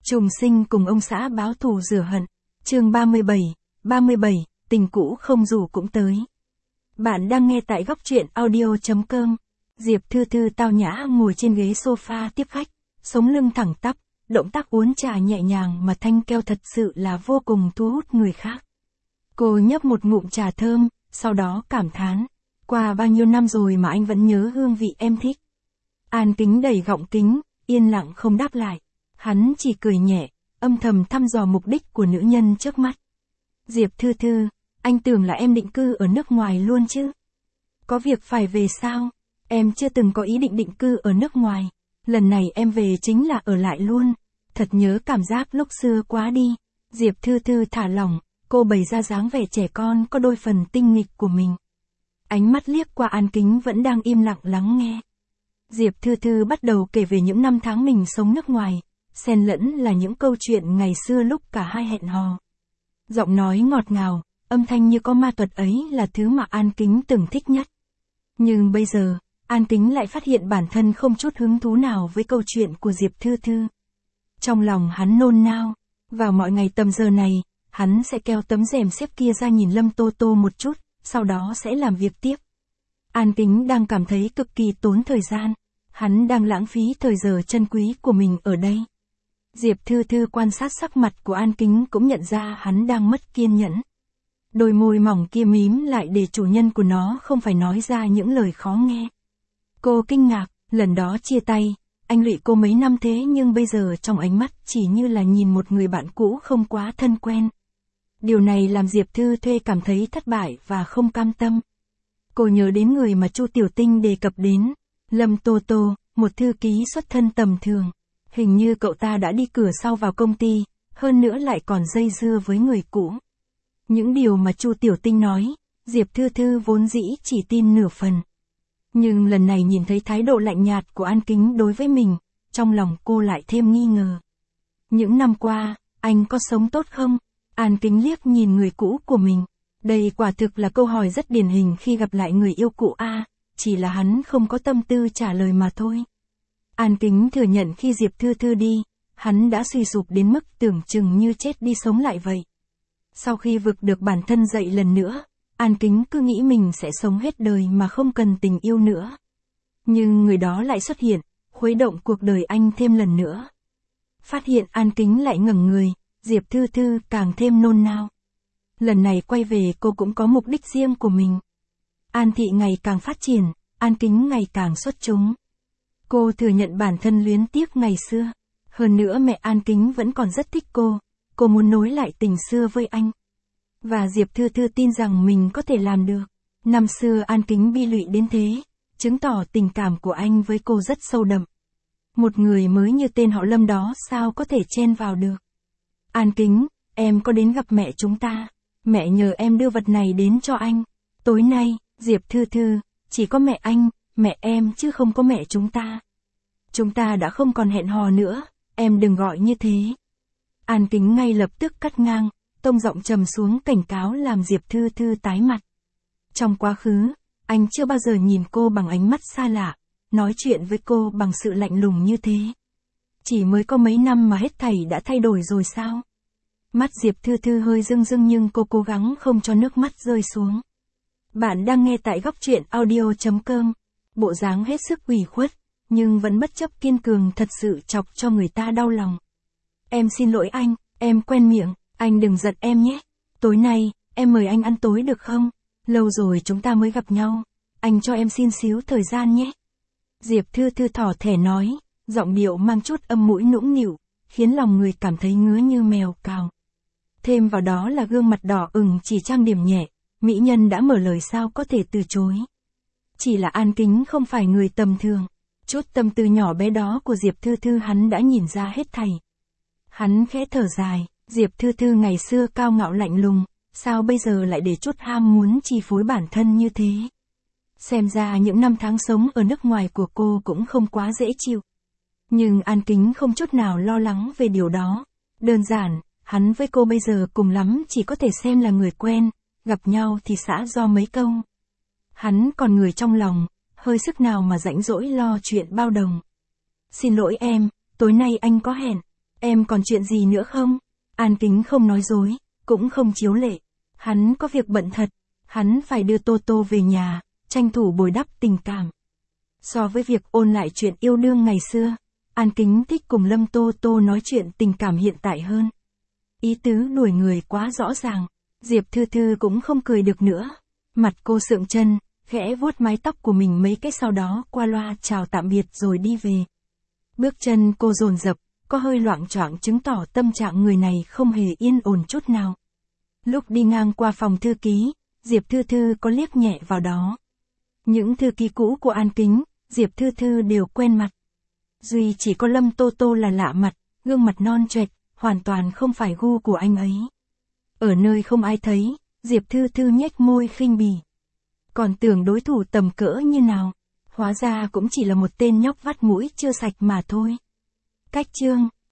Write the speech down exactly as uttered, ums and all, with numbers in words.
Trùng sinh cùng ông xã báo thù rửa hận. Chương ba mươi bảy, ba mươi bảy, tình cũ không rủ cũng tới. Bạn đang nghe tại góc truyện audio chấm com. Diệp Thư Thư tao nhã ngồi trên ghế sofa tiếp khách, sống lưng thẳng tắp, động tác uốn trà nhẹ nhàng mà thanh keo thật sự là vô cùng thu hút người khác. Cô nhấp một ngụm trà thơm, sau đó cảm thán, qua bao nhiêu năm rồi mà anh vẫn nhớ hương vị em thích. An Kính đẩy gọng kính, yên lặng không đáp lại. Hắn chỉ cười nhẹ, âm thầm thăm dò mục đích của nữ nhân trước mắt. Diệp Thư Thư, anh tưởng là em định cư ở nước ngoài luôn chứ? Có việc phải về sao? Em chưa từng có ý định định cư ở nước ngoài. Lần này em về chính là ở lại luôn. Thật nhớ cảm giác lúc xưa quá đi. Diệp Thư Thư thả lỏng, cô bày ra dáng vẻ trẻ con có đôi phần tinh nghịch của mình. Ánh mắt liếc qua An Kính vẫn đang im lặng lắng nghe. Diệp Thư Thư bắt đầu kể về những năm tháng mình sống nước ngoài, xen lẫn là những câu chuyện ngày xưa lúc cả hai hẹn hò. Giọng nói ngọt ngào, âm thanh như có ma thuật ấy là thứ mà An Kính từng thích nhất. Nhưng bây giờ, An Kính lại phát hiện bản thân không chút hứng thú nào với câu chuyện của Diệp Thư Thư. Trong lòng hắn nôn nao, vào mọi ngày tầm giờ này, hắn sẽ kéo tấm rèm xếp kia ra nhìn Lâm Tô Tô một chút, sau đó sẽ làm việc tiếp. An Kính đang cảm thấy cực kỳ tốn thời gian, hắn đang lãng phí thời giờ chân quý của mình ở đây. Diệp Thư Thư quan sát sắc mặt của An Kính cũng nhận ra hắn đang mất kiên nhẫn. Đôi môi mỏng kia mím lại để chủ nhân của nó không phải nói ra những lời khó nghe. Cô kinh ngạc, lần đó chia tay, anh lụy cô mấy năm thế nhưng bây giờ trong ánh mắt chỉ như là nhìn một người bạn cũ không quá thân quen. Điều này làm Diệp Thư Thư cảm thấy thất bại và không cam tâm. Cô nhớ đến người mà Chu Tiểu Tinh đề cập đến, Lâm Tô Tô, một thư ký xuất thân tầm thường. Hình như cậu ta đã đi cửa sau vào công ty, hơn nữa lại còn dây dưa với người cũ. Những điều mà Chu Tiểu Tinh nói, Diệp Thư Thư vốn dĩ chỉ tin nửa phần. Nhưng lần này nhìn thấy thái độ lạnh nhạt của An Kính đối với mình, trong lòng cô lại thêm nghi ngờ. Những năm qua, anh có sống tốt không? An Kính liếc nhìn người cũ của mình. Đây quả thực là câu hỏi rất điển hình khi gặp lại người yêu cũ a, chỉ là hắn không có tâm tư trả lời mà thôi. An Kính thừa nhận khi Diệp Thư Thư đi, hắn đã suy sụp đến mức tưởng chừng như chết đi sống lại vậy. Sau khi vực được bản thân dậy lần nữa, An Kính cứ nghĩ mình sẽ sống hết đời mà không cần tình yêu nữa. Nhưng người đó lại xuất hiện, khuấy động cuộc đời anh thêm lần nữa. Phát hiện An Kính lại ngẩng người, Diệp Thư Thư càng thêm nôn nao. Lần này quay về cô cũng có mục đích riêng của mình. An thị ngày càng phát triển, An Kính ngày càng xuất chúng. Cô thừa nhận bản thân luyến tiếc ngày xưa. Hơn nữa mẹ An Kính vẫn còn rất thích cô. Cô muốn nối lại tình xưa với anh. Và Diệp Thư Thư tin rằng mình có thể làm được. Năm xưa An Kính bi lụy đến thế, chứng tỏ tình cảm của anh với cô rất sâu đậm. Một người mới như tên họ Lâm đó sao có thể chen vào được. An Kính, em có đến gặp mẹ chúng ta. Mẹ nhờ em đưa vật này đến cho anh. Tối nay, Diệp Thư Thư, chỉ có mẹ anh, mẹ em chứ không có mẹ chúng ta. Chúng ta đã không còn hẹn hò nữa, em đừng gọi như thế. An Kính ngay lập tức cắt ngang, tông giọng trầm xuống cảnh cáo làm Diệp Thư Thư tái mặt. Trong quá khứ, anh chưa bao giờ nhìn cô bằng ánh mắt xa lạ, nói chuyện với cô bằng sự lạnh lùng như thế. Chỉ mới có mấy năm mà hết thảy đã thay đổi rồi sao? Mắt Diệp Thư Thư hơi rưng rưng nhưng cô cố gắng không cho nước mắt rơi xuống. Bạn đang nghe tại góc truyện audio chấm com. Bộ dáng hết sức ủy khuất, nhưng vẫn bất chấp kiên cường thật sự chọc cho người ta đau lòng. Em xin lỗi anh, em quen miệng, anh đừng giận em nhé. Tối nay, em mời anh ăn tối được không? Lâu rồi chúng ta mới gặp nhau, anh cho em xin xíu thời gian nhé. Diệp Thư Thư thỏ thẻ nói, giọng điệu mang chút âm mũi nũng nịu, khiến lòng người cảm thấy ngứa như mèo cào. Thêm vào đó là gương mặt đỏ ửng chỉ trang điểm nhẹ, mỹ nhân đã mở lời sao có thể từ chối. Chỉ là An Kính không phải người tầm thường, chút tâm tư nhỏ bé đó của Diệp Thư Thư hắn đã nhìn ra hết thảy. Hắn khẽ thở dài, Diệp Thư Thư ngày xưa cao ngạo lạnh lùng, sao bây giờ lại để chút ham muốn chi phối bản thân như thế. Xem ra những năm tháng sống ở nước ngoài của cô cũng không quá dễ chịu. Nhưng An Kính không chút nào lo lắng về điều đó. Đơn giản, hắn với cô bây giờ cùng lắm chỉ có thể xem là người quen, gặp nhau thì xã do mấy câu. Hắn còn người trong lòng, hơi sức nào mà rãnh rỗi lo chuyện bao đồng. Xin lỗi em, tối nay anh có hẹn. Em còn chuyện gì nữa không? An Kính không nói dối, cũng không chiếu lệ. Hắn có việc bận thật, hắn phải đưa Tô Tô về nhà, tranh thủ bồi đắp tình cảm. So với việc ôn lại chuyện yêu đương ngày xưa, An Kính thích cùng Lâm Tô Tô nói chuyện tình cảm hiện tại hơn. Ý tứ đuổi người quá rõ ràng, Diệp Thư Thư cũng không cười được nữa. Mặt cô sượng chân, khẽ vuốt mái tóc của mình mấy cái sau đó qua loa chào tạm biệt rồi đi về. Bước chân cô dồn dập, có hơi loạng choạng chứng tỏ tâm trạng người này không hề yên ổn chút nào. Lúc đi ngang qua phòng thư ký, Diệp Thư Thư có liếc nhẹ vào đó. Những thư ký cũ của An Kính, Diệp Thư Thư đều quen mặt. Duy chỉ có Lâm Tô Tô là lạ mặt, gương mặt non choẹt, hoàn toàn không phải gu của anh ấy. Ở nơi không ai thấy, Diệp Thư Thư nhếch môi khinh bỉ. Còn tưởng đối thủ tầm cỡ như nào, hóa ra cũng chỉ là một tên nhóc vắt mũi chưa sạch mà thôi. Cách chương